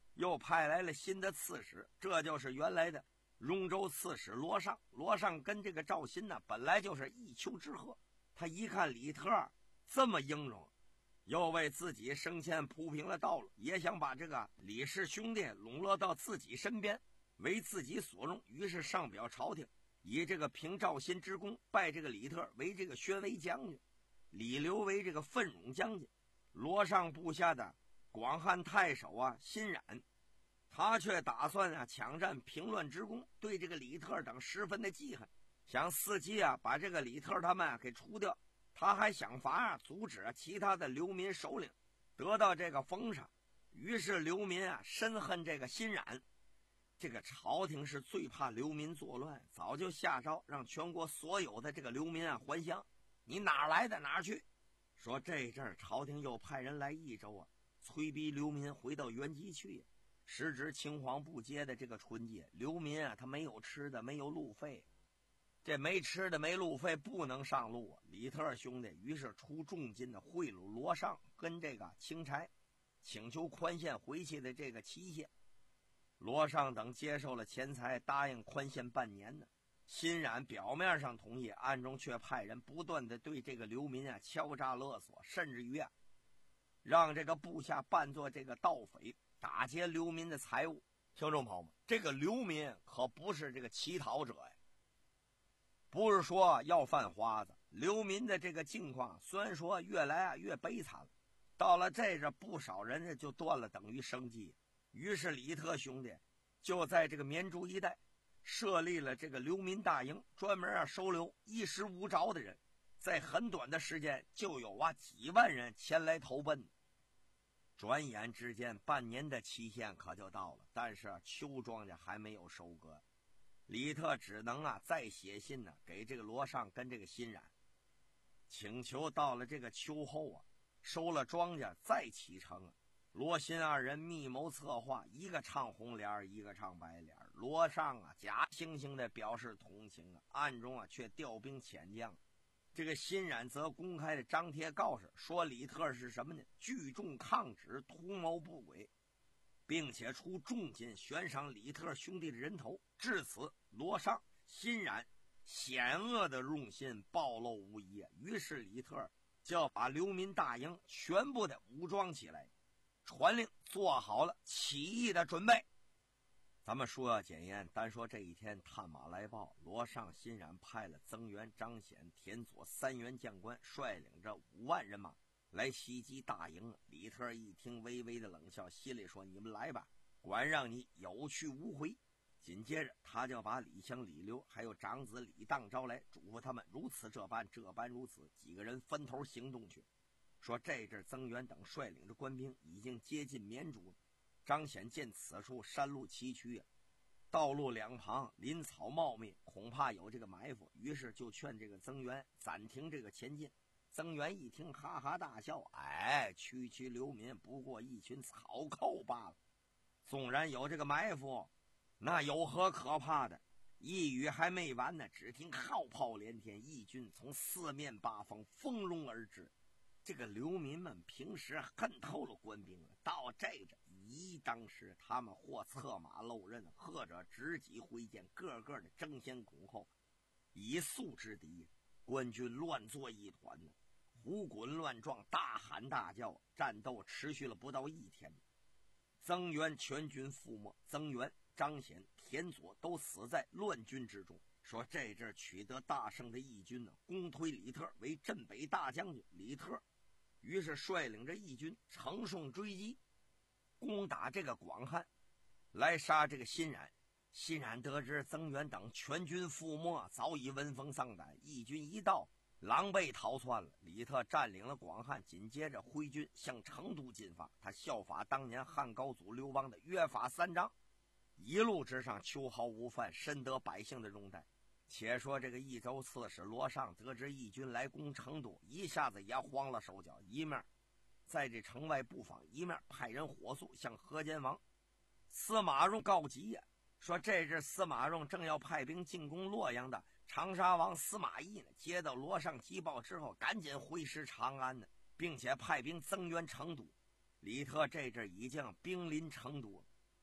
又派来了新的刺史，这就是原来的荣州刺史罗尚。罗尚跟这个赵鑫呢，本来就是一丘之貉。他一看李特这么英勇，又为自己生前铺平了道路，也想把这个李氏兄弟笼络到自己身边，为自己所用。于是上表朝廷，以这个平赵鑫之功，拜这个李特为这个宣威将军，李刘为这个奋勇将军。罗尚部下的广汉太守啊辛冉，他却打算啊抢占平乱之功，对这个李特等十分的记恨，想伺机啊把这个李特他们啊给除掉。他还想法啊阻止啊其他的流民首领得到这个封赏。于是流民啊深恨这个辛冉。这个朝廷是最怕流民作乱，早就下诏让全国所有的这个流民啊还乡，你哪来的哪去。说这阵儿朝廷又派人来益州啊，催逼流民回到原籍去。时值青黄不接的这个春节，流民啊他没有吃的，没有路费，这没吃的没路费不能上路啊。李特兄弟于是出重金的贿赂罗尚跟这个钦差，请求宽限回去的这个期限。罗尚等接受了钱财，答应宽限半年呢。辛冉表面上同意，暗中却派人不断的对这个流民啊敲诈勒索，甚至于啊让这个部下扮作这个盗匪，打劫流民的财物。听众朋友们，这个流民可不是这个乞讨者呀，不是说要饭花子。流民的这个境况虽然说越来啊越悲惨了，到了这这不少人就断了等于生计。于是李特兄弟就在这个绵竹一带设立了这个流民大营，专门啊收留衣食无着的人。在很短的时间就有啊几万人前来投奔。转眼之间半年的期限可就到了，但是啊秋庄稼还没有收割，李特只能啊再写信呢、啊、给这个罗尚跟这个辛冉，请求到了这个秋后啊收了庄稼再启程啊。罗辛二人密谋策划，一个唱红脸，一个唱白脸。罗尚啊假惺惺的表示同情啊，暗中啊却调兵遣将。这个辛冉则公开的张贴告示，说李特是什么呢？聚众抗旨，图谋不轨，并且出重金悬赏李特兄弟的人头。至此，罗尚、辛冉险恶的用心暴露无遗。于是李特就要把流民大营全部的武装起来，传令做好了起义的准备。咱们说要简言，单说这一天探马来报，罗尚、辛冉派了增援、张显、田佐三员将官，率领着五万人马来袭击大营。李特一听，微微的冷笑，心里说：“你们来吧，管让你有去无回。”紧接着，他就把李湘、李刘还有长子李当招来，嘱咐他们如此这般，这般如此。几个人分头行动去。说这阵增援等率领着官兵已经接近绵竹了。张显见此处山路崎岖啊，道路两旁林草茂密，恐怕有这个埋伏，于是就劝这个增援暂停这个前进。增援一听，哈哈大笑：“哎，区区流民不过一群草寇罢了，纵然有这个埋伏，那有何可怕的？”一语还没完呢，只听号炮连天，义军从四面八方蜂拥而至。这个流民们平时恨透了官兵了，到这着一当时他们或策马漏刃，或者执戟挥剑，个个的争先恐后，以速之敌。官军乱作一团呢，胡滚乱撞，大喊大叫，战斗持续了不到一天。增援全军覆没，增援、张显、田佐都死在乱军之中。说这阵取得大胜的义军呢，公推李特为镇北大将军。李特于是率领着义军乘胜追击，攻打这个广汉，来杀这个辛冉。辛冉得知增援等全军覆没，早已闻风丧胆，义军一到，狼狈逃窜了。李特占领了广汉，紧接着挥军向成都进发。他效法当年汉高祖刘邦的约法三章，一路之上秋毫无犯，深得百姓的拥戴。且说这个益州刺史罗尚得知义军来攻成都，一下子也慌了手脚，一面在这城外布防，一面派人火速向河间王司马睿告急呀、啊，说这日司马睿正要派兵进攻洛阳的长沙王司马懿呢，接到罗尚急报之后，赶紧回师长安呢，并且派兵增援成都。李特这阵已经兵临成都，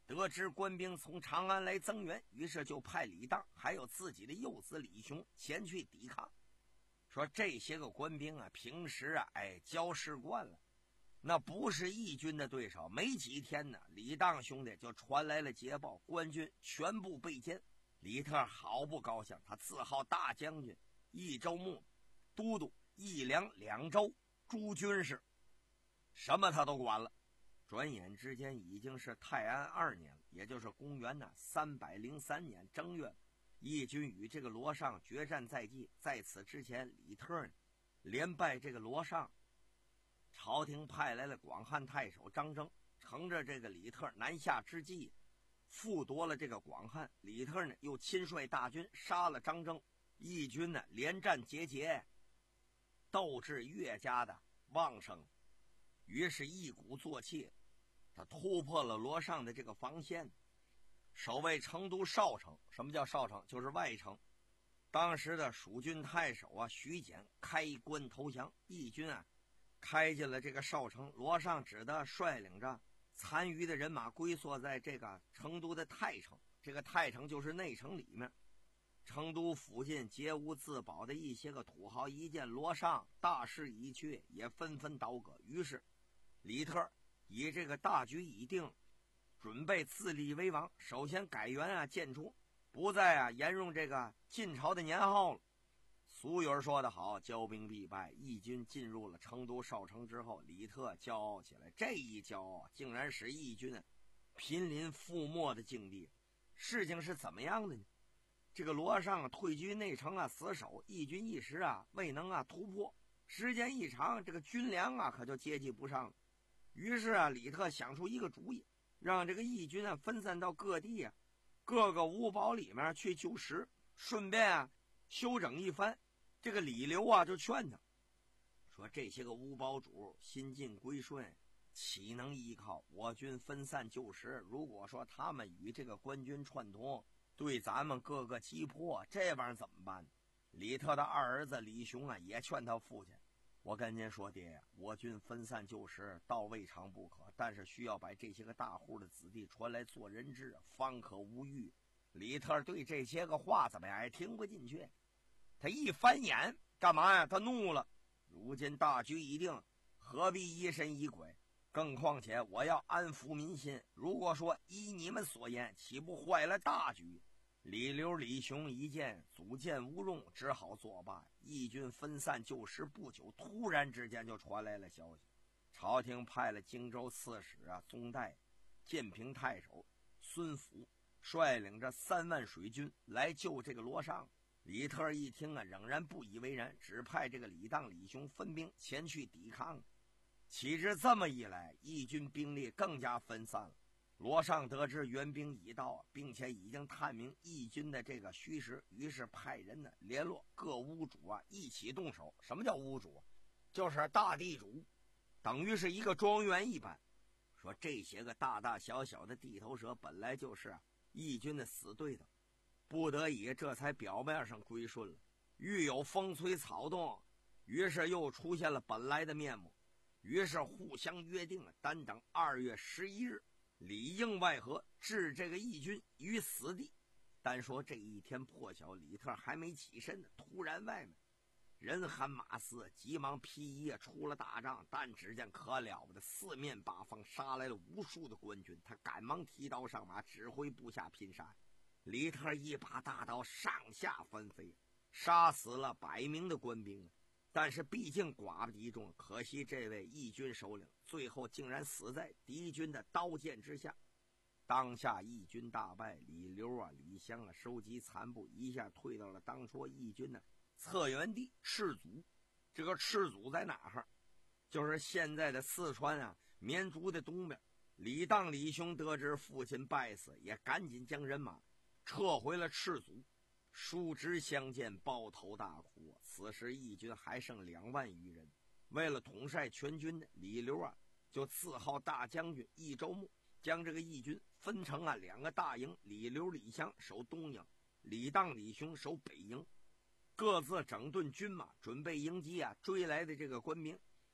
得知官兵从长安来增援，于是就派李当还有自己的幼子李雄前去抵抗。说这些个官兵啊，平时啊，哎，交事惯了，那不是义军的对手。没几天呢，李当兄弟就传来了捷报，官军全部被歼。李特好不高兴，他自号大将军、益州牧、都督、益梁两州诸军事，什么他都管了。转眼之间已经是泰安二年了，也就是公元呢三百零三年正月。义军与这个罗尚决战在即，在此之前，李特呢连败这个罗尚。朝廷派来了广汉太守张征，乘着这个李特南下之际，复夺了这个广汉。李特呢又亲率大军杀了张征，义军呢连战节节，斗志越加的旺盛。于是一鼓作气，他突破了罗尚的这个防线，守卫成都少城。什么叫少城？就是外城。当时的蜀郡太守啊徐简开关投降，义军啊开进了这个少城。罗尚只得率领着残余的人马龟缩在这个成都的太城，这个太城就是内城里面。成都附近皆无自保的一些个土豪一见罗尚大势已去，也纷纷倒戈。于是李特以这个大局已定，准备自立为王。首先改元啊建初，不再啊沿用这个晋朝的年号了。俗语说得好，骄兵必败。义军进入了成都少城之后，李特骄傲起来，这一骄傲竟然使义军啊濒临覆没的境地。事情是怎么样的呢？这个罗尚退居内城啊死守，义军一时啊未能啊突破，时间一长，这个军粮啊可就接济不上了。于是啊李特想出一个主意，让这个义军啊分散到各地啊各个屋堡里面去救食，顺便啊休整一番。这个李刘啊就劝他说，这些个屋堡主新晋归顺，岂能依靠我军分散救食？如果说他们与这个官军串通，对咱们各个击破，这玩意儿怎么办？李特的二儿子李雄啊也劝他父亲，我跟您说爹呀，我军分散救食倒未尝不可，但是需要把这些个大户的子弟传来做人质，方可无虞。李特对这些个话怎么样也听不进去，他一翻眼干嘛呀？他怒了，如今大局已定，何必疑神疑鬼？更况且我要安抚民心，如果说依你们所言，岂不坏了大局？李刘李雄一见祖建无用，只好作罢。义军分散救食不久，突然之间就传来了消息，朝廷派了荆州刺史啊宗岱、建平太守孙福率领着三万水军来救这个罗尚。李特一听啊，仍然不以为然，只派这个李当、李雄分兵前去抵抗。岂知这么一来，义军兵力更加分散了。罗尚得知援兵已到，并且已经探明义军的这个虚实，于是派人呢联络各屋主啊一起动手。什么叫屋主？就是大地主，等于是一个庄园一般。说这些个大大小小的地头蛇本来就是啊义军的死对头，不得已这才表面上归顺了。遇有风吹草动，于是又出现了本来的面目。于是互相约定了，单等二月十一日里应外合，置这个义军于死地。单说这一天破晓，李特还没起身呢，突然外面人喊马嘶，急忙披衣出了大帐。但只见可了不得，四面八方杀来了无数的官军，他赶忙提刀上马，指挥部下拼杀。李特一把大刀上下翻飞，杀死了百名的官兵，但是毕竟寡不敌众，可惜这位义军首领最后竟然死在敌军的刀剑之下。当下义军大败，李刘啊、李湘啊收集残部，一下退到了当初义军的策源地赤祖。这个赤祖在哪儿？就是现在的四川啊绵竹的东边。李当、李雄得知父亲败死，也赶紧将人马撤回了赤祖。叔侄相见，抱头大哭。此时义军还剩两万余人，为了统帅全军，李刘啊就自号大将军、益州牧，将这个义军分成啊两个大营，李刘、李湘守东营，李当、李雄守北营，各自整顿军马，准备迎击啊追来的这个官兵。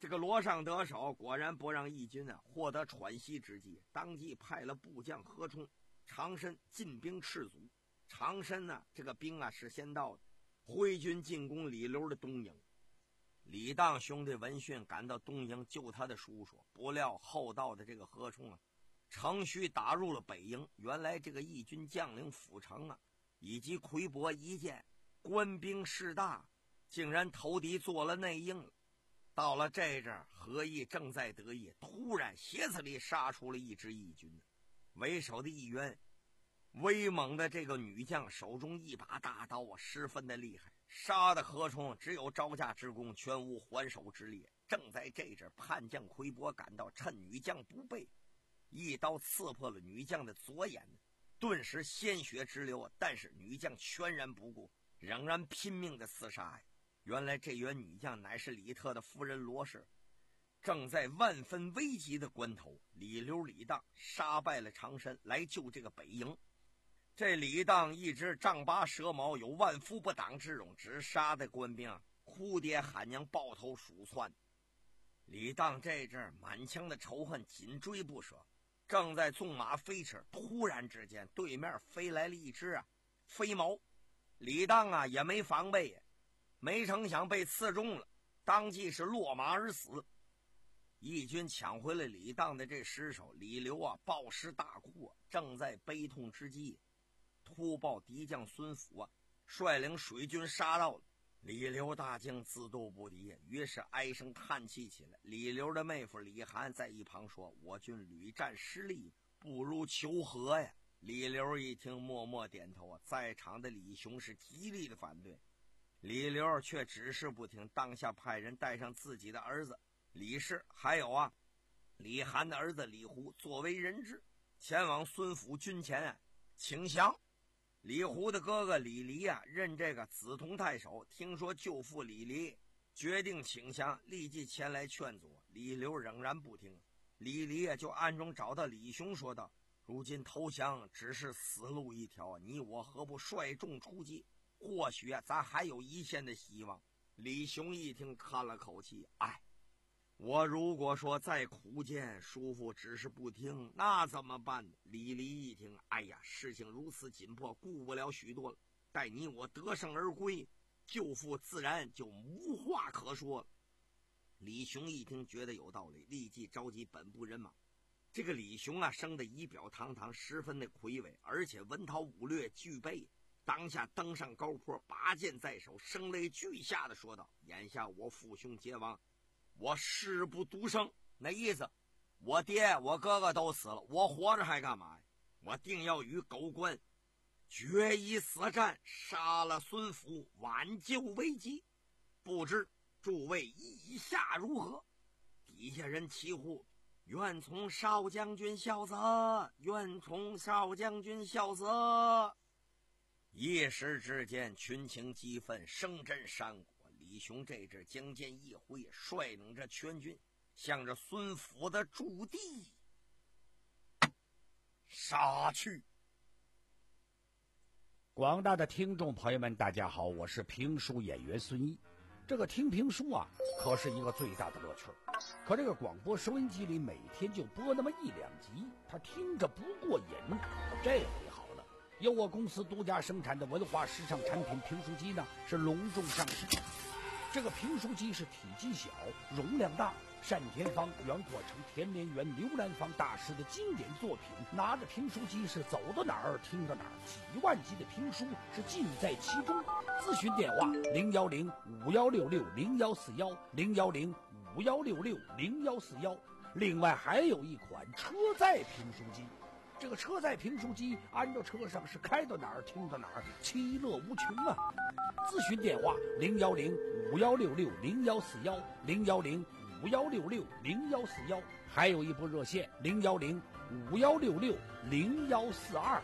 这个罗尚得手，果然不让义军啊获得喘息之机，当即派了部将何冲、常申进兵赤足。常申呢、啊，这个兵啊是先到的，挥军进攻李刘的东营。李当兄弟闻讯赶到东营救他的叔叔，不料后到的这个何冲啊，乘虚打入了北营。原来这个义军将领府城啊，以及魁伯一见官兵势大，竟然投敌做了内应了。到了这阵，何义正在得意，突然斜子里杀出了一支义军，为首的一员威猛的这个女将手中一把大刀啊，十分的厉害，杀的何冲只有招架之功，全无还手之力。正在这阵，叛将魁伯赶到，趁女将不备，一刀刺破了女将的左眼，顿时鲜血直流。但是女将全然不顾，仍然拼命的厮杀呀。原来这员女将乃是李特的夫人罗氏。正在万分危急的关头，李刘李当杀败了常申，来救这个北营。这李当一只丈八蛇矛，有万夫不挡之勇，只杀的官兵哭爹喊娘，抱头鼠窜。李当这阵满腔的仇恨，紧追不舍，正在纵马飞驰，突然之间对面飞来了一只啊飞矛。李当啊也没防备，没成想被刺中了，当即是落马而死。义军抢回了李当的这尸首，李刘啊暴尸大哭啊，正在悲痛之际，突报敌将孙府啊率领水军杀到了。李刘大惊，自度不敌，于是唉声叹气起来。李刘的妹夫李涵在一旁说：“我军屡战失利，不如求和呀。”李刘一听，默默点头啊。在场的李雄是极力的反对，李刘却只是不听，当下派人带上自己的儿子李氏，还有啊李涵的儿子李胡作为人质，前往孙府军前啊请降。李胡的哥哥李黎啊任这个梓潼太守，听说舅父李黎决定请降，立即前来劝阻。李刘仍然不听，李黎啊就暗中找到李雄说道：“如今投降只是死路一条，你我何不率众出击？或许啊咱还有一线的希望。”李雄一听，叹了口气：“哎，我如果说再苦谏，叔父只是不听，那怎么办呢？”李黎一听，哎呀，事情如此紧迫，顾不了许多了。待你我得胜而归，舅父自然就无话可说了。李雄一听，觉得有道理，立即召集本部人马。这个李雄啊，生得仪表堂堂，十分的魁伟，而且文韬武略俱备。当下登上高坡，拔剑在手，声泪俱下的说道：“眼下我父兄皆亡，我誓不独生。那意思，我爹我哥哥都死了，我活着还干嘛呀？我定要与狗官决一死战，杀了孙府，挽救危机。不知诸位意下如何？”底下人齐呼：“愿从少将军效责，愿从少将军效责。”一时之间，群情激愤，声震山谷。李雄这阵将剑一挥，率领着全军向着孙府的驻地杀去。 广大的听众朋友们，大家好，我是评书演员孙一。这个听评书啊，可是一个最大的乐趣。可这个广播收音机里每天就播那么一两集，他听着不过瘾。这回好了，由我公司独家生产的文化时尚产品评书机呢，是隆重上市。这个评书机是体积小，容量大，单田芳、袁阔成、田连元、刘兰芳大师的经典作品。拿着评书机是走到哪儿听到哪儿，几万集的评书是尽在其中。咨询电话零幺零五幺六六零幺四幺零幺零五幺六六零幺四幺。另外还有一款车载评书机。这个车载评书机安到车上是开到哪儿听到哪儿，其乐无穷啊！咨询电话零幺零五幺六六零幺四幺零幺零五幺六六零幺四幺，还有一部热线零幺零五幺六六零幺四二。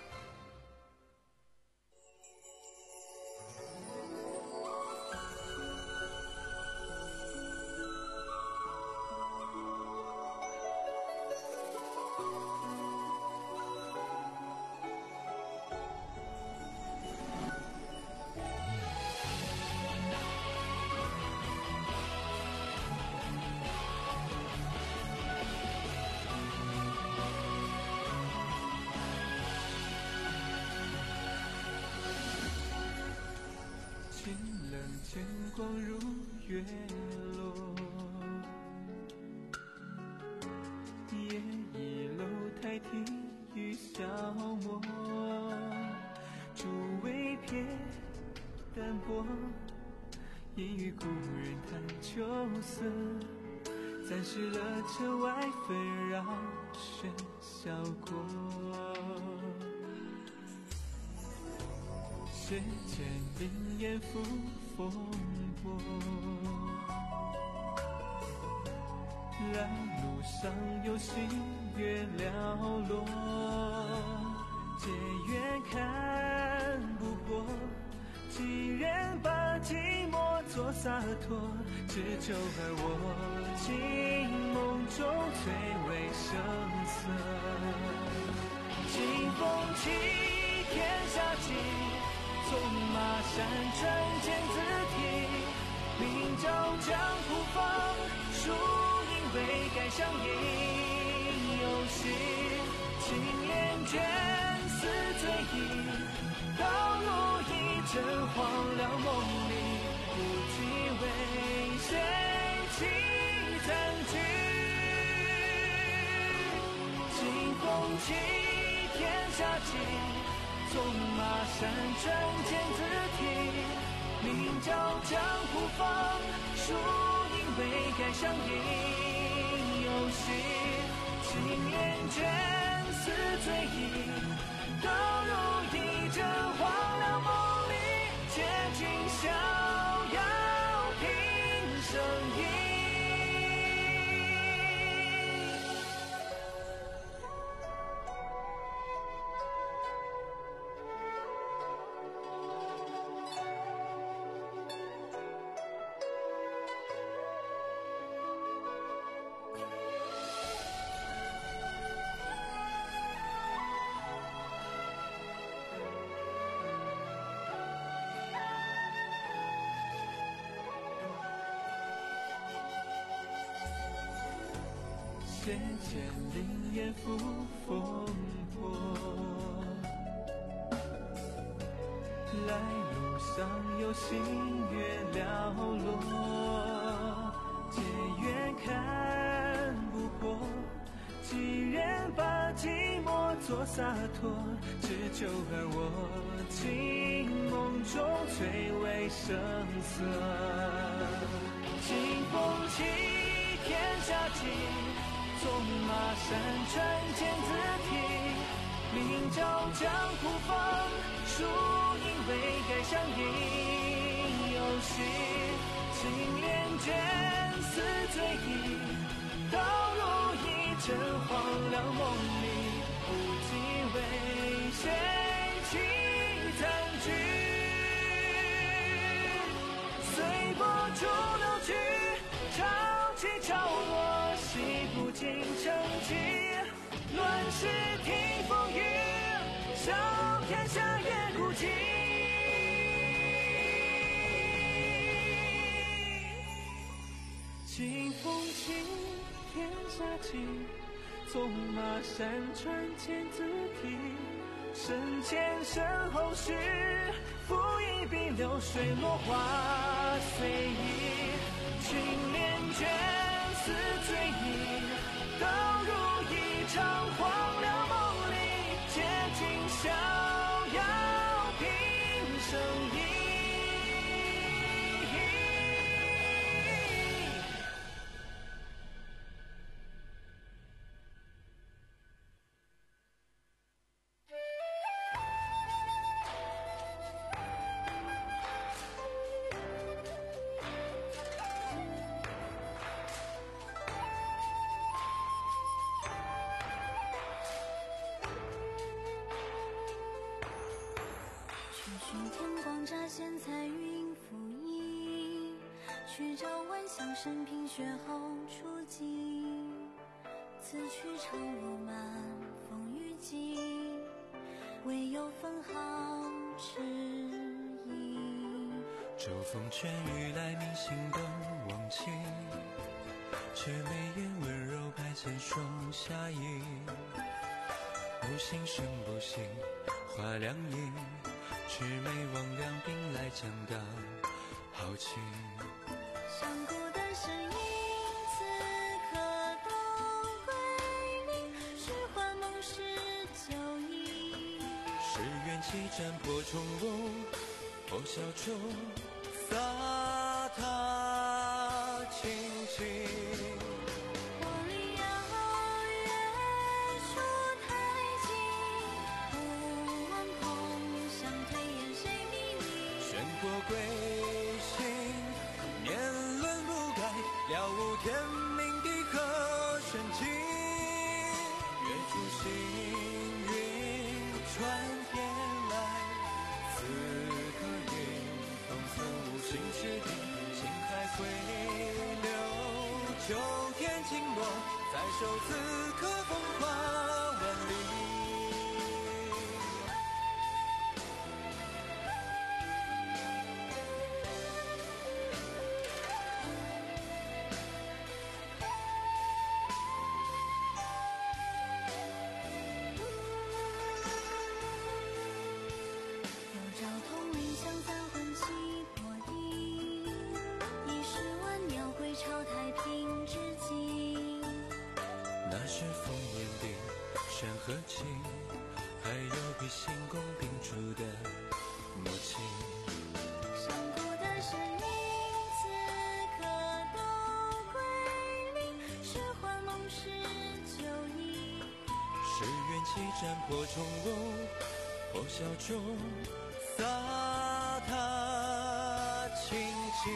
见光如月落，夜倚楼台听雨消磨，诸位别淡泊，因与故人谈秋色，暂时了尘外纷扰喧嚣过。谁见灵烟拂风波，来路上有星月寥落，结缘看不破，几人把寂寞做洒脱，只求而我惊梦中最为生色。清风起，天下起，纵马山川见字体，明朝江湖放，输赢未改相迎。游戏青莲卷，似醉意，倒入一阵荒凉梦里，不知为谁起残局。清风起，天下起，纵马山川见字体，明朝江湖放，输赢未改相迎。游戏青莲卷，似醉意，倒入一阵荒凉梦里，借君逍遥平生意。谁见灵烟拂风波，来路上有星月寥落，结缘看不破，几人把寂寞做洒脱，只求而我惊梦中最为生色。清风起，天下起，纵马山川见字体，明朝江湖放，输赢未改相迎。游戏青莲卷，似醉意，倒入一阵荒凉梦里，不知为谁起残局。随波逐流去，潮起潮落，洗不尽成疾。乱世听风雨，笑天下也孤寂。清风起，天下起，纵马山川见字体，身前身后事，拂一笔流水落花随意。青莲卷，似醉意，倒入一场荒凉梦里，借君逍遥平生意。 乍现彩云浮影，去朝晚香生平雪后初尽。此去长路漫风雨尽，唯有分毫迟疑。 骤风卷雨来，明星都忘记，却眉眼温柔拍千双侠影。不信生不信，花两影，魑魅魍魉兵来将挡， 豪情。 相顾的身影，此刻都归零，是幻梦是酒意。 是缘起斩破重瓮，破晓中洒踏轻轻。归心，年轮不改，了无天命地和玄机。月出行云传天来，此刻云风曾无心之地。心海回流，秋天经络，在手此刻风华万里。山河情，还有比星宫定出的默契。 相顾的身影，此刻都归零，是幻梦是酒意。 是缘起斩破重瓮，破晓中洒踏轻轻。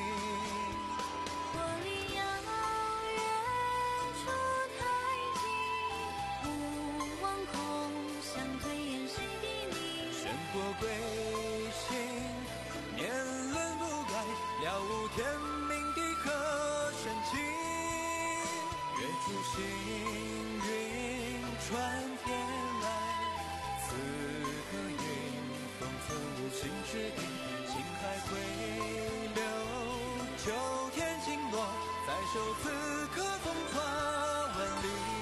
归心，年轮不改，了无天命地和玄机。月出行云传天来，此刻云风曾无心之地。心海回流，秋天经络，在手此刻风华万里。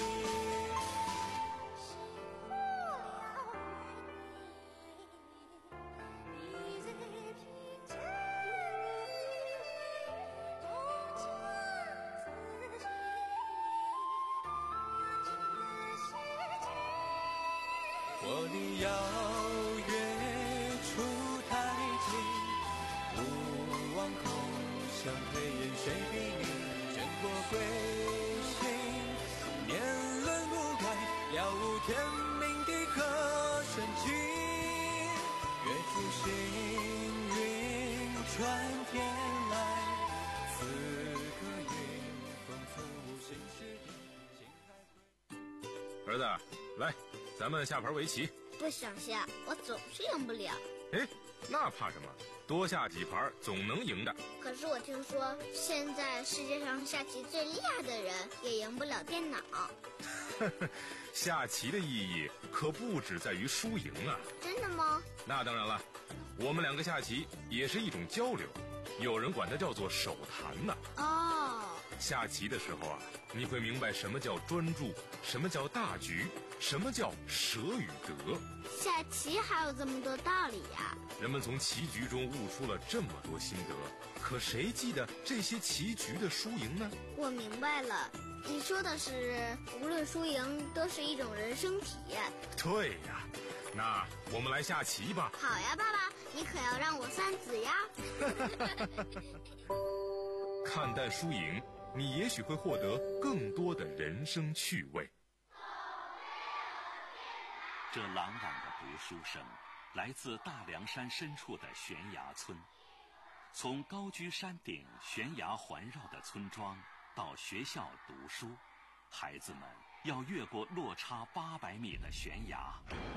我离邀月出太近，勿忘空相推人谁比你？卷过归心，年轮不改，了无天命地和玄机。月出行云传天来，此刻云风曾无心之地。 儿子，来，咱们下盘围棋。 不想下，我总是赢不了。 哎，那怕什么？多下几盘总能赢的。 可是我听说，现在世界上下棋最厉害的人也赢不了电脑。 下棋的意义可不只在于输赢啊。 真的吗？ 那当然了，我们两个下棋也是一种交流，有人管它叫做手谈呢。 哦。 下棋的时候啊，你会明白什么叫专注，什么叫大局，什么叫舍与得。 下棋还有这么多道理呀！ 人们从棋局中悟出了这么多心得，可谁记得这些棋局的输赢呢？ 我明白了，你说的是无论输赢都是一种人生体验。 对呀，那我们来下棋吧。 好呀，爸爸，你可要让我三子呀。 看淡输赢，你也许会获得更多的人生趣味。 这朗朗的读书声来自大凉山深处的悬崖村。从高居山顶悬崖环绕的村庄到学校读书，孩子们要越过落差八百米的悬崖，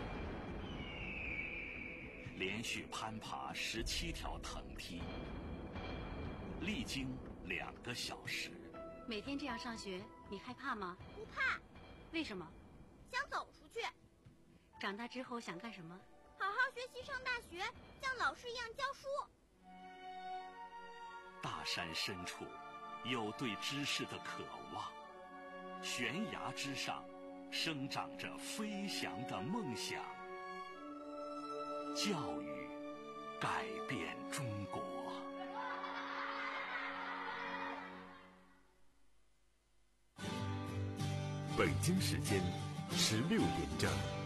连续攀爬十七条藤梯，历经两个小时。 每天这样上学，你害怕吗？ 不怕。 为什么？ 想走出去。 长大之后想干什么？ 好好学习，上大学，像老师一样教书。 大山深处有对知识的渴望，悬崖之上生长着飞翔的梦想。教育改变中国。 北京时间十六点整。